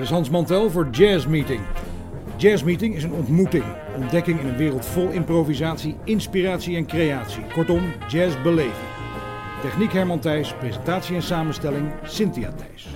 is Hans Mantel voor Jazz Meeting. Jazz Meeting is een ontmoeting, ontdekking in een wereld vol improvisatie, inspiratie en creatie. Kortom, jazz beleven. Techniek Herman Thijs, presentatie en samenstelling Cynthia Thijs.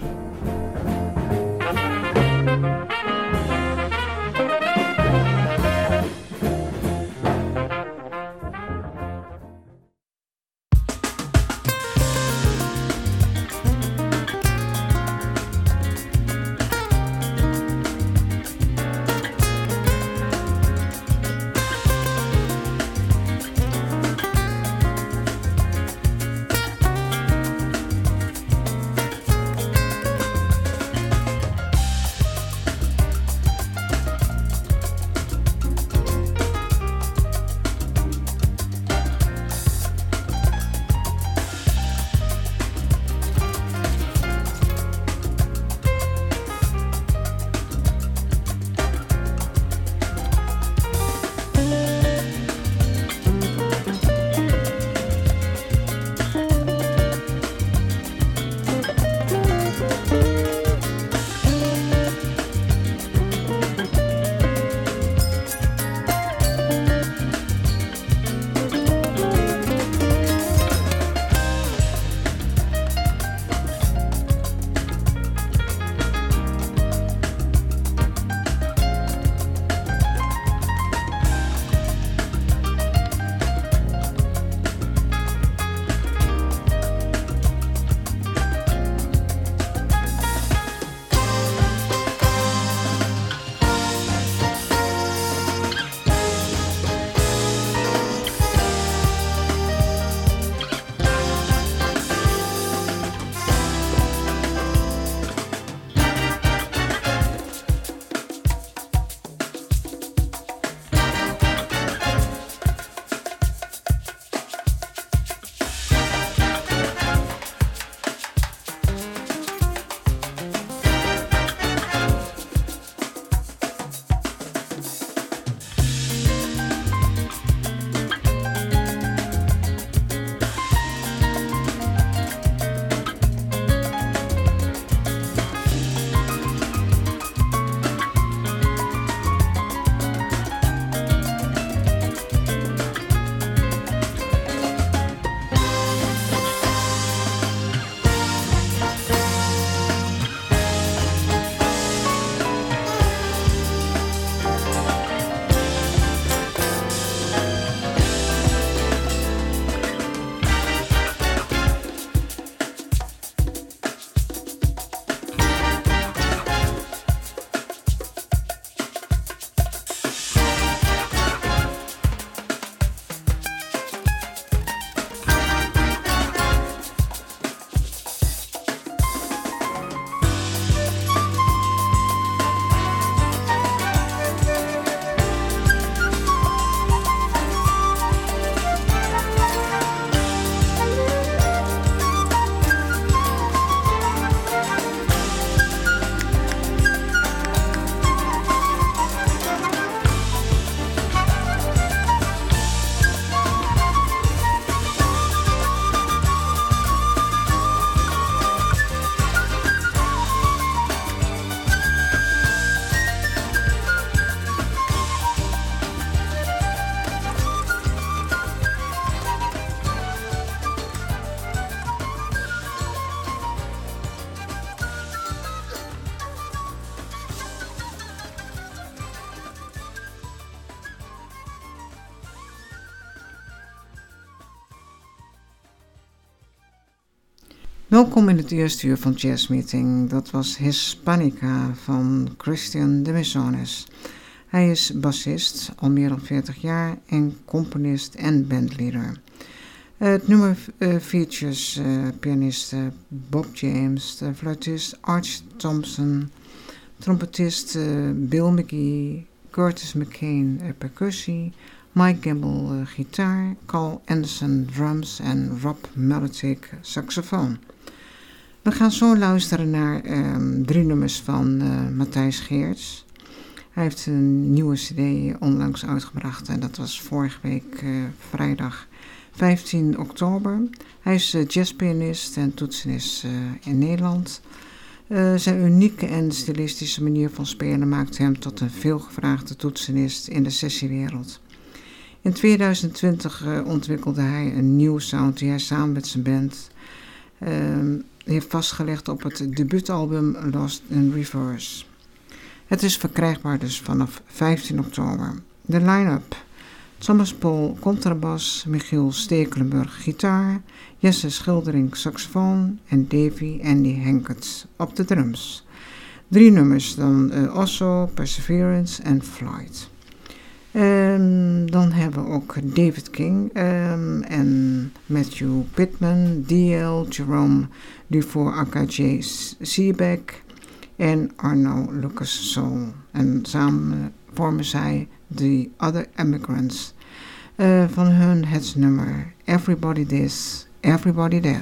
Welkom in het eerste uur van Jazz Meeting. Dat was Hispanica van Christian de Mesones. Hij is bassist, al meer dan 40 jaar, en componist en bandleader. Het nummer features pianist Bob James, de fluitist Arch Thompson, trompetist Bill McGee, Curtis McCain percussie, Mike Gamble gitaar, Carl Anderson drums en Rob Maletic saxofoon. We gaan zo luisteren naar 3 nummers van Matthijs Geerts. Hij heeft een nieuwe cd onlangs uitgebracht en dat was vorige week vrijdag 15 oktober. Hij is jazzpianist en toetsenist in Nederland. Zijn unieke en stilistische manier van spelen maakt hem tot een veelgevraagde toetsenist in de sessiewereld. In 2020 ontwikkelde hij een nieuwe sound die hij samen met zijn band heeft vastgelegd op het debuutalbum Lost in Reverse. Het is verkrijgbaar dus vanaf 15 oktober. De line-up: Thomas Paul contrabas, Michiel Stekelenburg gitaar, Jesse Schildering saxofoon en Davy Andy Henkert op de drums. 3 nummers dan Osso, Perseverance en Flight. Dan hebben we ook David King en Matthew Pittman, D.L. Jerome Dufour aka.J. Seebeck en Arno Lucas Soul. En samen vormen zij The Other Immigrants. Van hun het nummer Everybody This, Everybody That.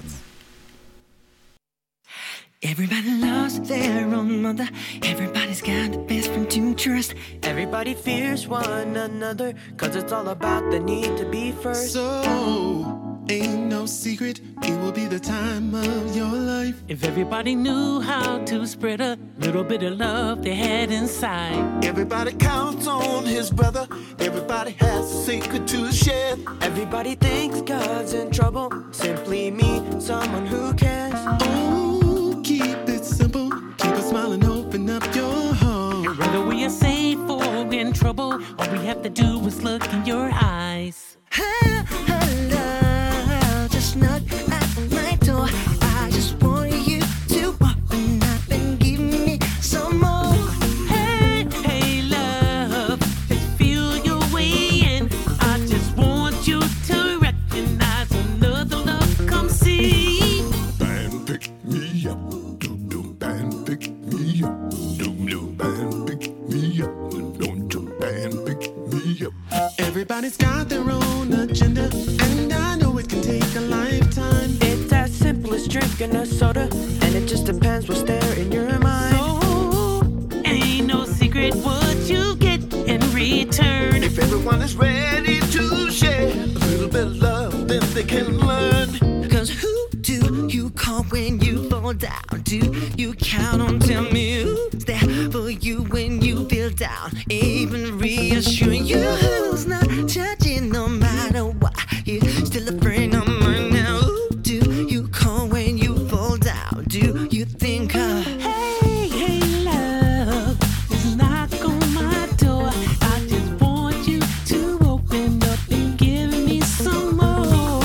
Everybody loves their own mother. Everybody's got a best friend to trust. Everybody fears one another, 'cause it's all about the need to be first. So, ain't no secret, it will be the time of your life. If everybody knew how to spread a little bit of love they had inside. Everybody counts on his brother. Everybody has a secret to share. Everybody thinks God's in trouble. Simply meet someone who cares. Oh, keep it simple. Keep a smile and open up your heart. Whether we are safe or in trouble, all we have to do is look in your eyes. Hello, just knock at my door. I just want you to open up and give me some more. Hey, hey, love, just feel your way in. I just want you to recognize another love come see. Band pick me up, do band pick me up, do band pick me up, don't band pick me up. Everybody's got their own agenda, and I know it can take a lifetime. It's as simple as drinking a soda, and it just depends what's there in your mind. So, ain't no secret what you get in return. If everyone is ready to share a little bit of love, then they can learn. 'Cause who do you call when you fall down? Do you count on? Tell me who's there for you when you feel down? Even reassure you who's not judging no matter what. You're still a friend of mine now. Who do you call when you fall down? Do you think Hey, hey, love, just knock on my door. I just want you to open up and give me some more.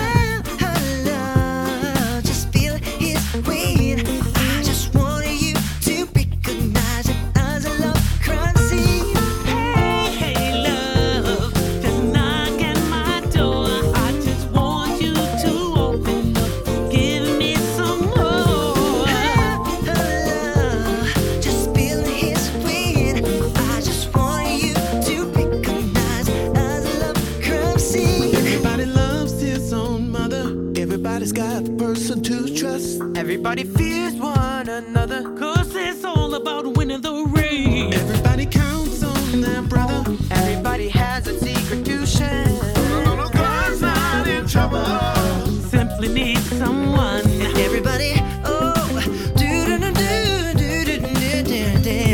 hello, just feel his weight. I just wanted you to recognize it as a love currency. Hey, hey, love, just knock at my door. I just want you to open up and give me some more. Just feel his weight. I just want you to recognize it as a love currency. Everybody loves his own mother. Everybody's got a person to trust. Everybody fears one another. 'Cause it's all about winning the race. Everybody counts on their brother. Everybody has a secret to share. God's not in trouble. Simply need someone. Everybody, oh, do do do do do do do do.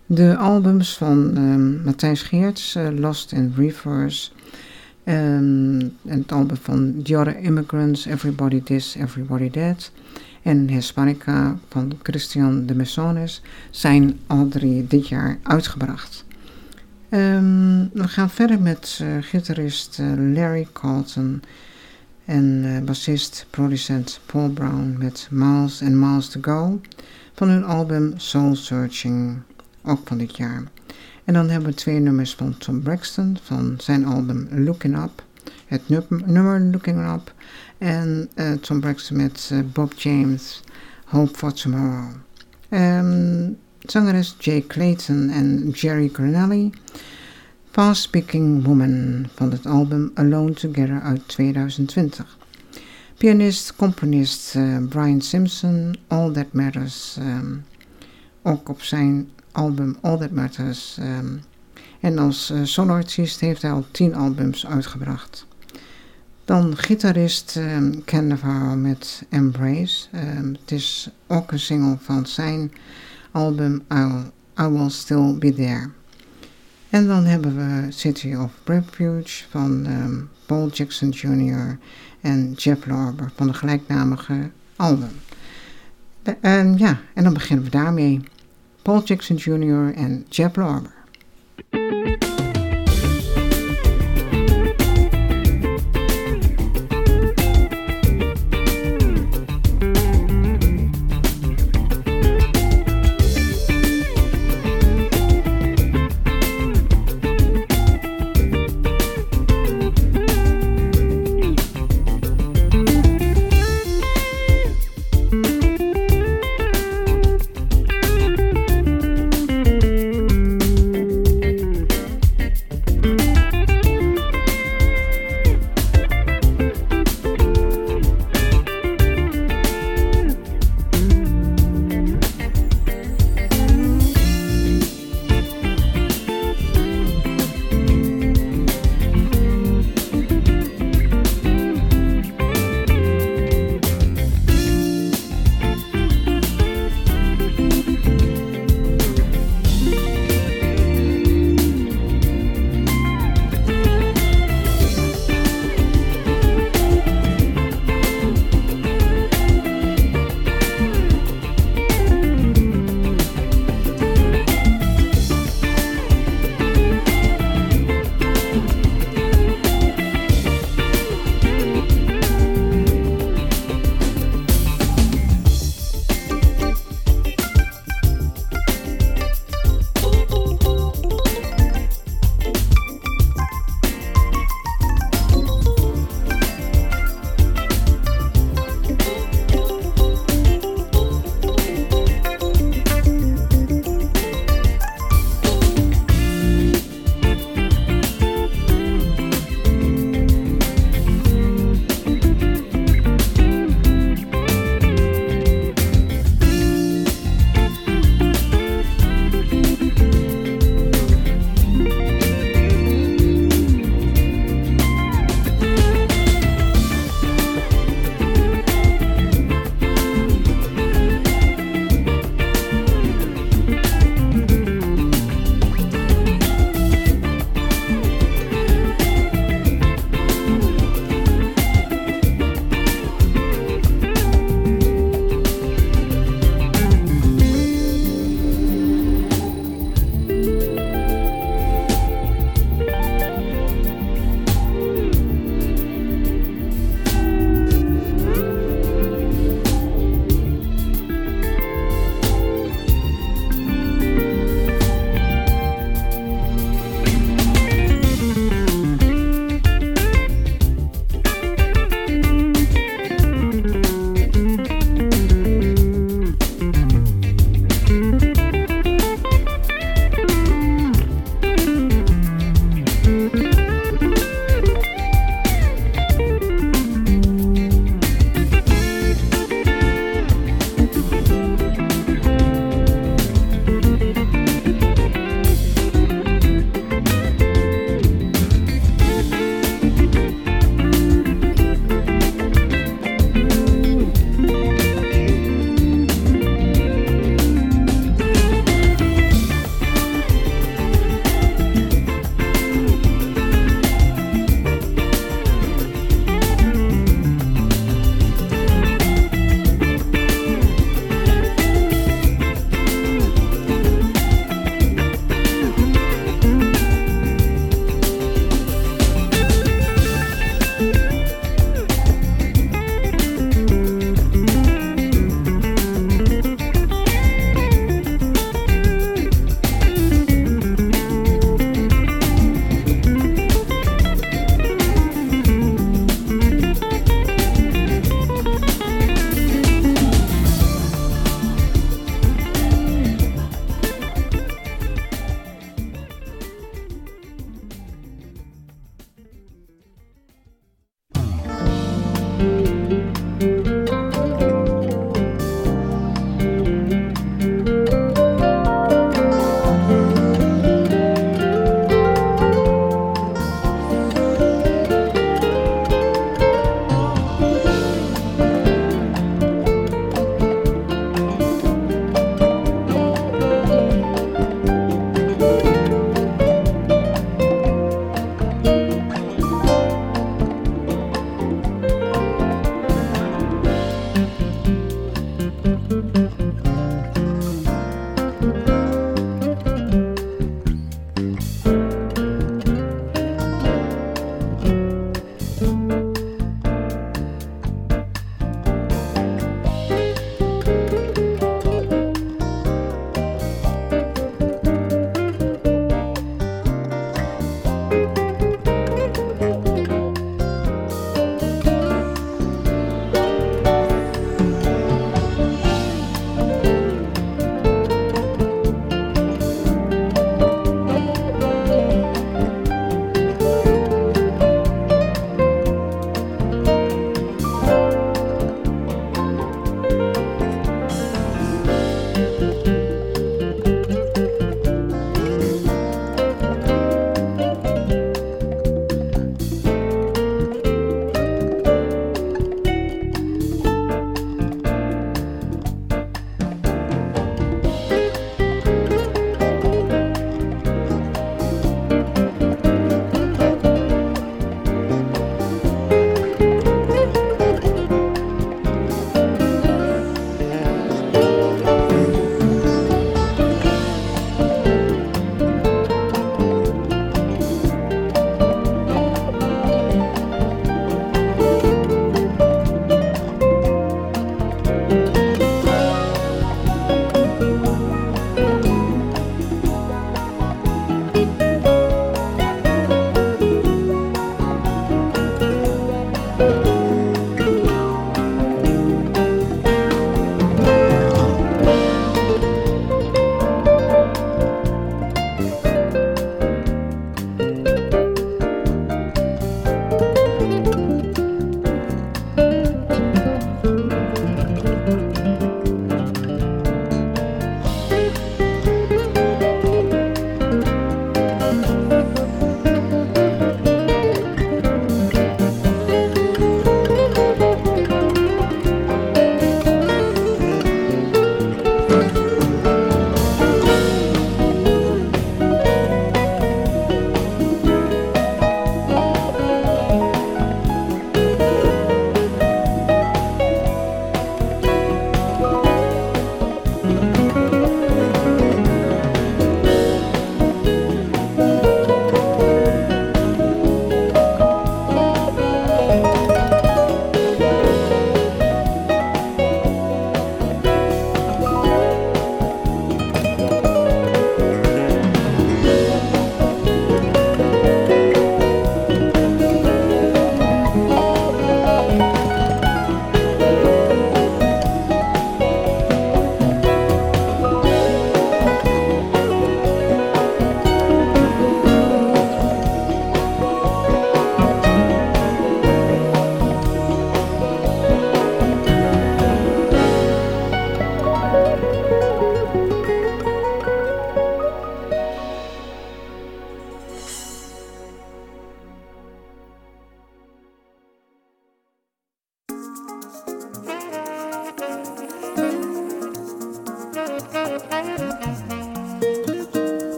De albums van Matthijs Geerts, Lost in Reverse. En het album van The Other Immigrants, Everybody This, Everybody That. En Hispanica van Christian de Messones zijn alle 3 dit jaar uitgebracht. We gaan verder met gitarist Larry Carlton en bassist, producent Paul Brown met Miles and Miles to Go van hun album Soul Searching, ook van dit jaar. En dan hebben we 2 nummers van Tom Braxton van zijn album Looking Up, het nummer Looking Up, en Tom Braxton met Bob James, Hope for Tomorrow. Zangeres Jay Clayton en Jerry Granelli, Fast Speaking Woman van het album Alone Together uit 2020. Pianist, componist Brian Simpson, All That Matters, ook op zijn album All That Matters. En als soloartiest heeft hij al 10 albums uitgebracht. Dan gitarist Ken Navarro met Embrace. Het is ook een single van zijn album I Will Still Be There. En dan hebben we City of Refuge van Paul Jackson Jr. en Jeff Lorber van de gelijknamige album. En dan beginnen we daarmee. Paul Jackson Jr. en Jeff Lorber.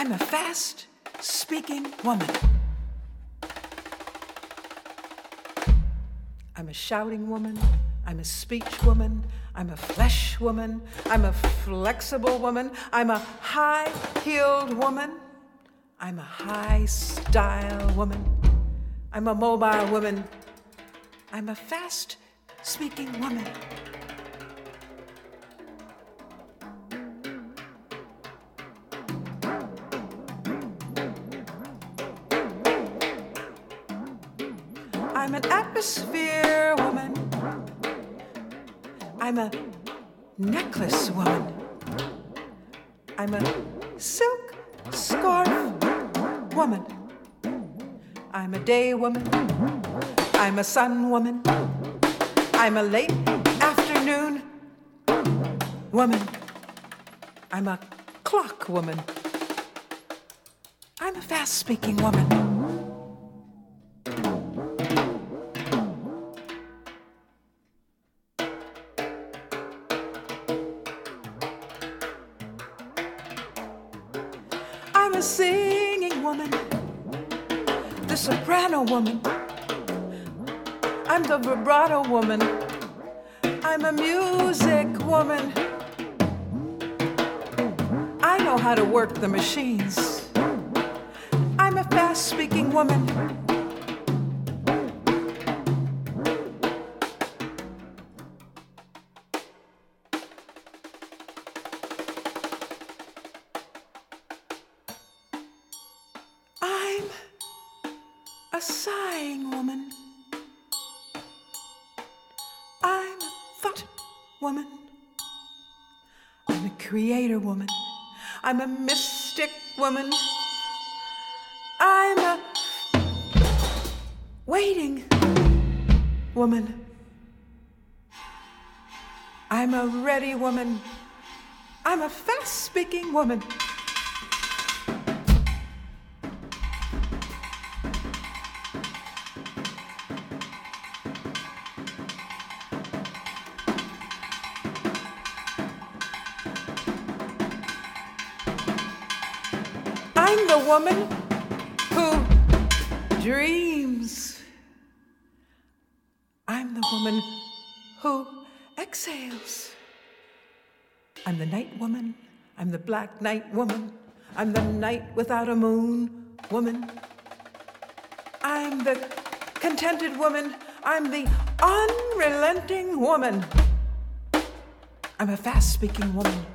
I'm a fast-speaking woman. I'm a shouting woman. I'm a speech woman. I'm a flesh woman. I'm a flexible woman. I'm a high-heeled woman. I'm a high-style woman. I'm a mobile woman. I'm a fast-speaking woman. I'm an atmosphere woman. I'm a necklace woman. I'm a silk scarf woman. I'm a day woman. I'm a sun woman. I'm a late afternoon woman. I'm a clock woman. I'm a fast-speaking woman. I'm a singing woman, the soprano woman. I'm the vibrato woman. I'm a music woman. I know how to work the machines. I'm a fast-speaking woman. I'm a sighing woman. I'm a thought woman. I'm a creator woman. I'm a mystic woman. I'm a waiting woman. I'm a ready woman. I'm a fast-speaking woman. I'm the woman who dreams. I'm the woman who exhales. I'm the night woman. I'm the black night woman. I'm the night without a moon woman. I'm the contented woman. I'm the unrelenting woman. I'm a fast-speaking woman.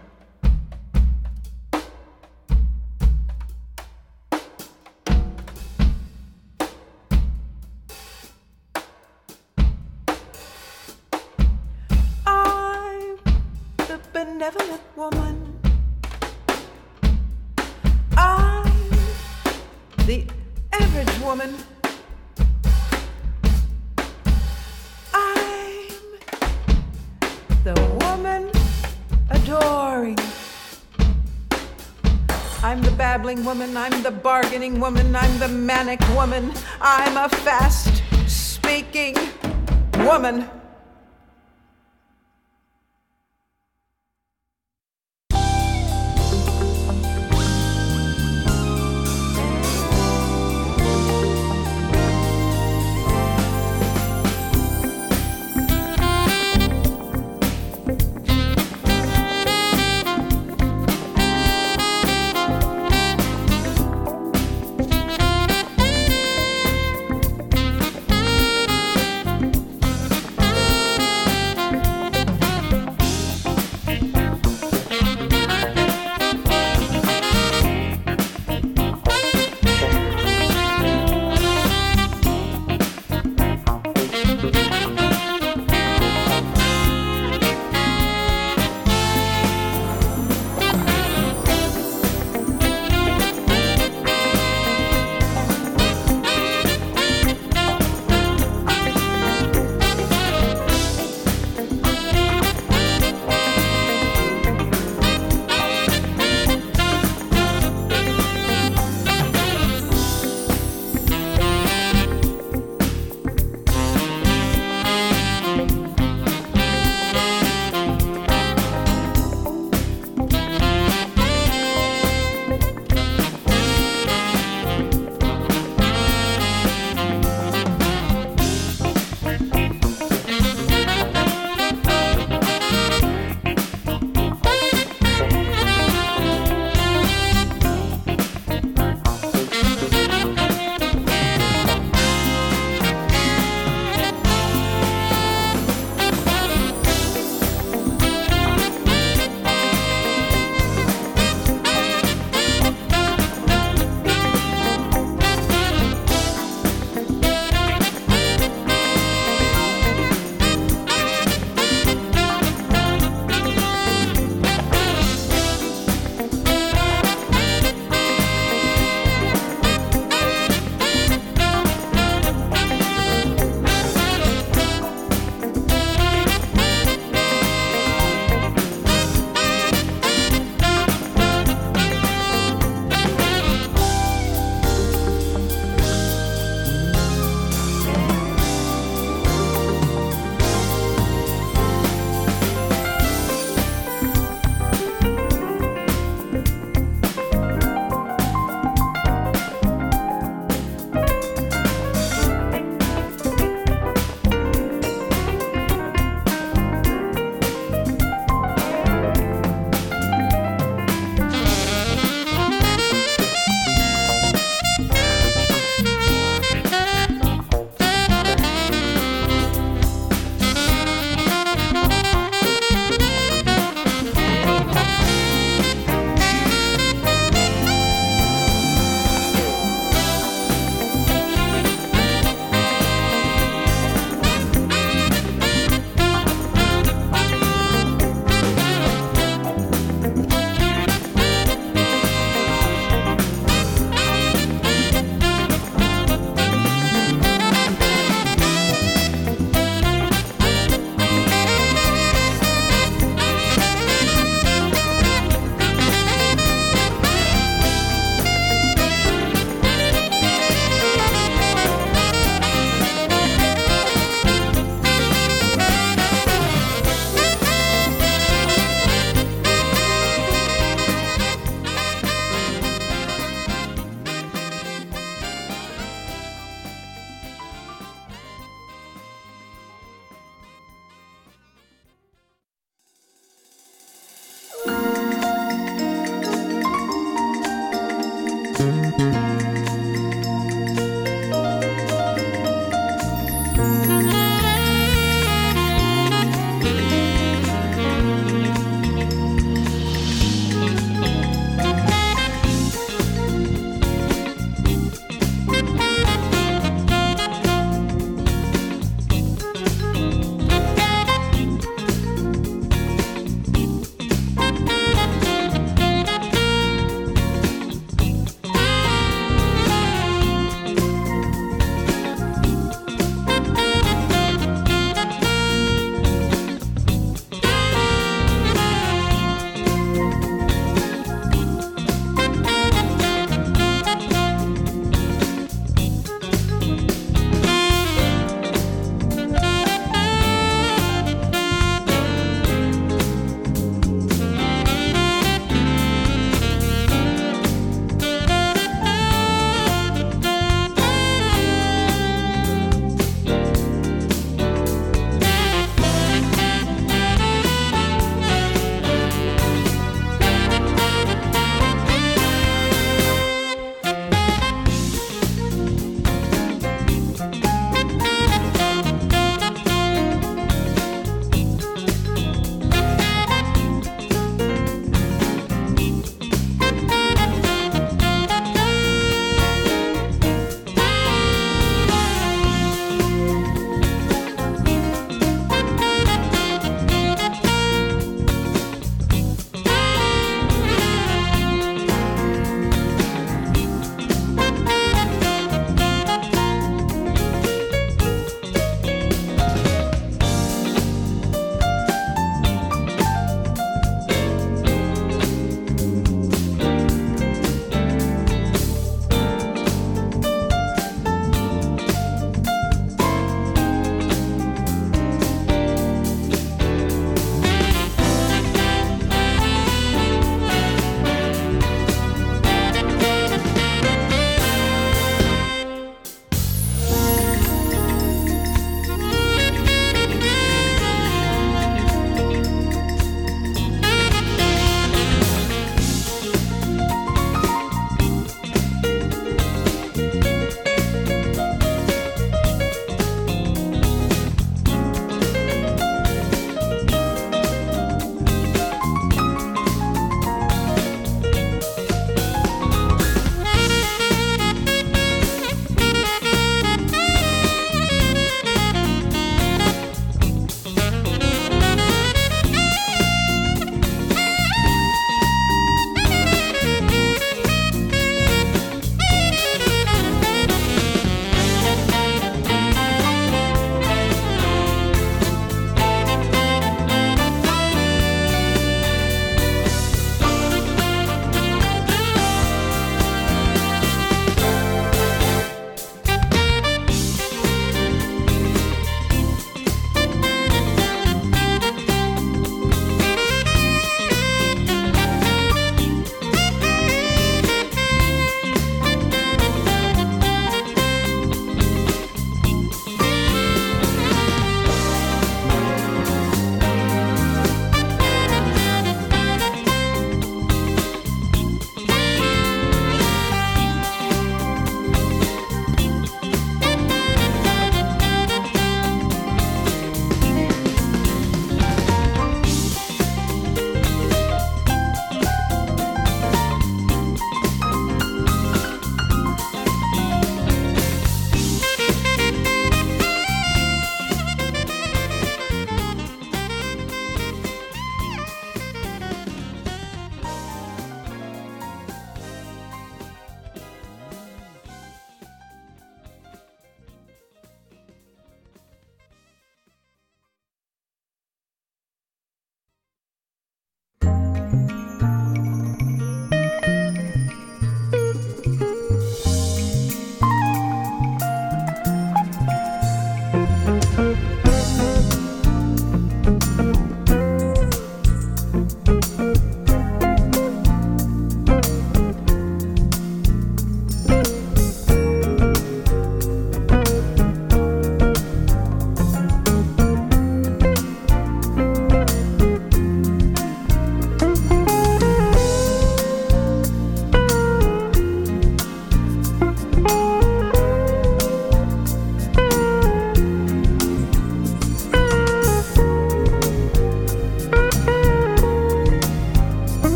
Benevolent woman. I'm the average woman. I'm the woman adoring. I'm the babbling woman. I'm the bargaining woman. I'm the manic woman. I'm a fast-speaking woman.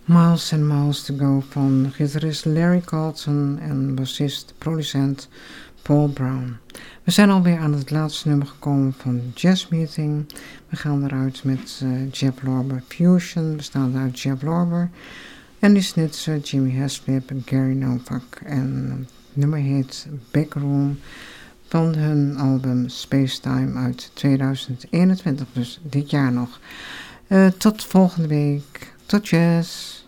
Miles and Miles to Go van gitarist Larry Carlton en bassist, producent Paul Brown. We zijn alweer aan het laatste nummer gekomen van Jazz Meeting. We gaan eruit met Jeff Lorber Fusion, bestaande uit Jeff Lorber, Andy Snitzer, Jimmy Haslip en Gary Novak. En het nummer heet Backroom van hun album Spacetime uit 2021, dus dit jaar nog. Tot volgende week. Tot jazz!